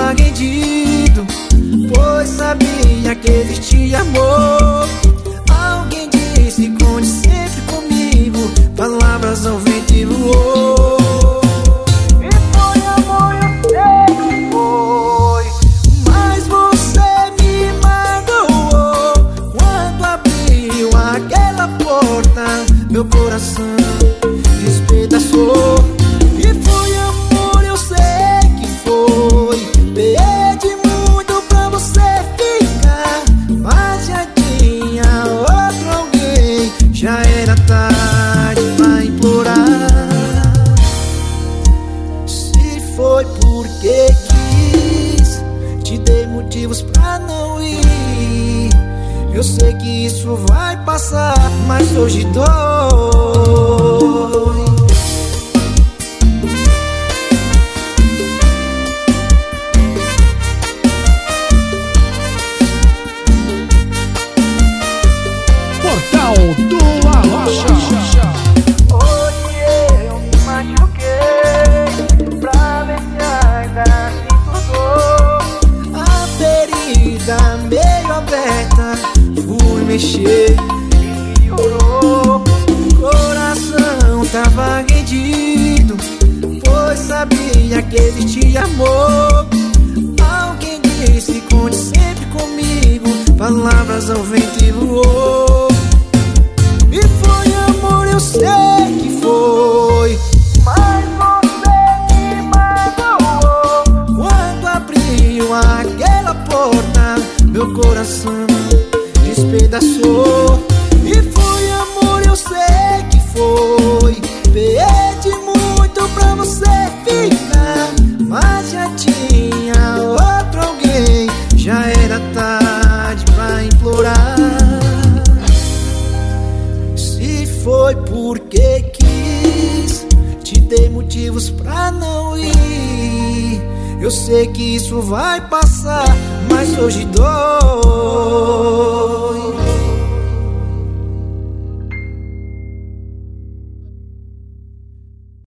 tava rendido, pois sabia que existia amor. Alguém disse: conte sempre comigo, palavras ao vento e voou. E foi amor, eu sei que foi, mas você me magoou. Quando abriu aquela porta, meu coração despedaçou. E foi amor, eu sei que foi. Pedi muito pra você ficar, mas já tinha outro alguém. Já era tarde pra implorar. Se foi porque quis, te dei motivos pra não ir. Eu sei que isso vai passar, mas hoje dói. Portal do Arrocha. Hoje eu me machuquei pra ver se ainda sinto dor. A ferida meio aberta, fui mexer e piorou. Coração tava rendido, pois sabia que existia amor. Alguém disse: conte sempre comigo, palavras ao vento e voou. E foi amor, eu sei que foi, mas você me magoou. Quando abriu aquela porta, meu coração despedaçou. E foi amor, eu sei que foi. Pedi muito pra você ficar, mas já tinha outro alguém. Já era tarde pra implorar. Se foi porque quis, te dei motivos pra não ir. Eu sei que isso vai passar, mas hoje dói.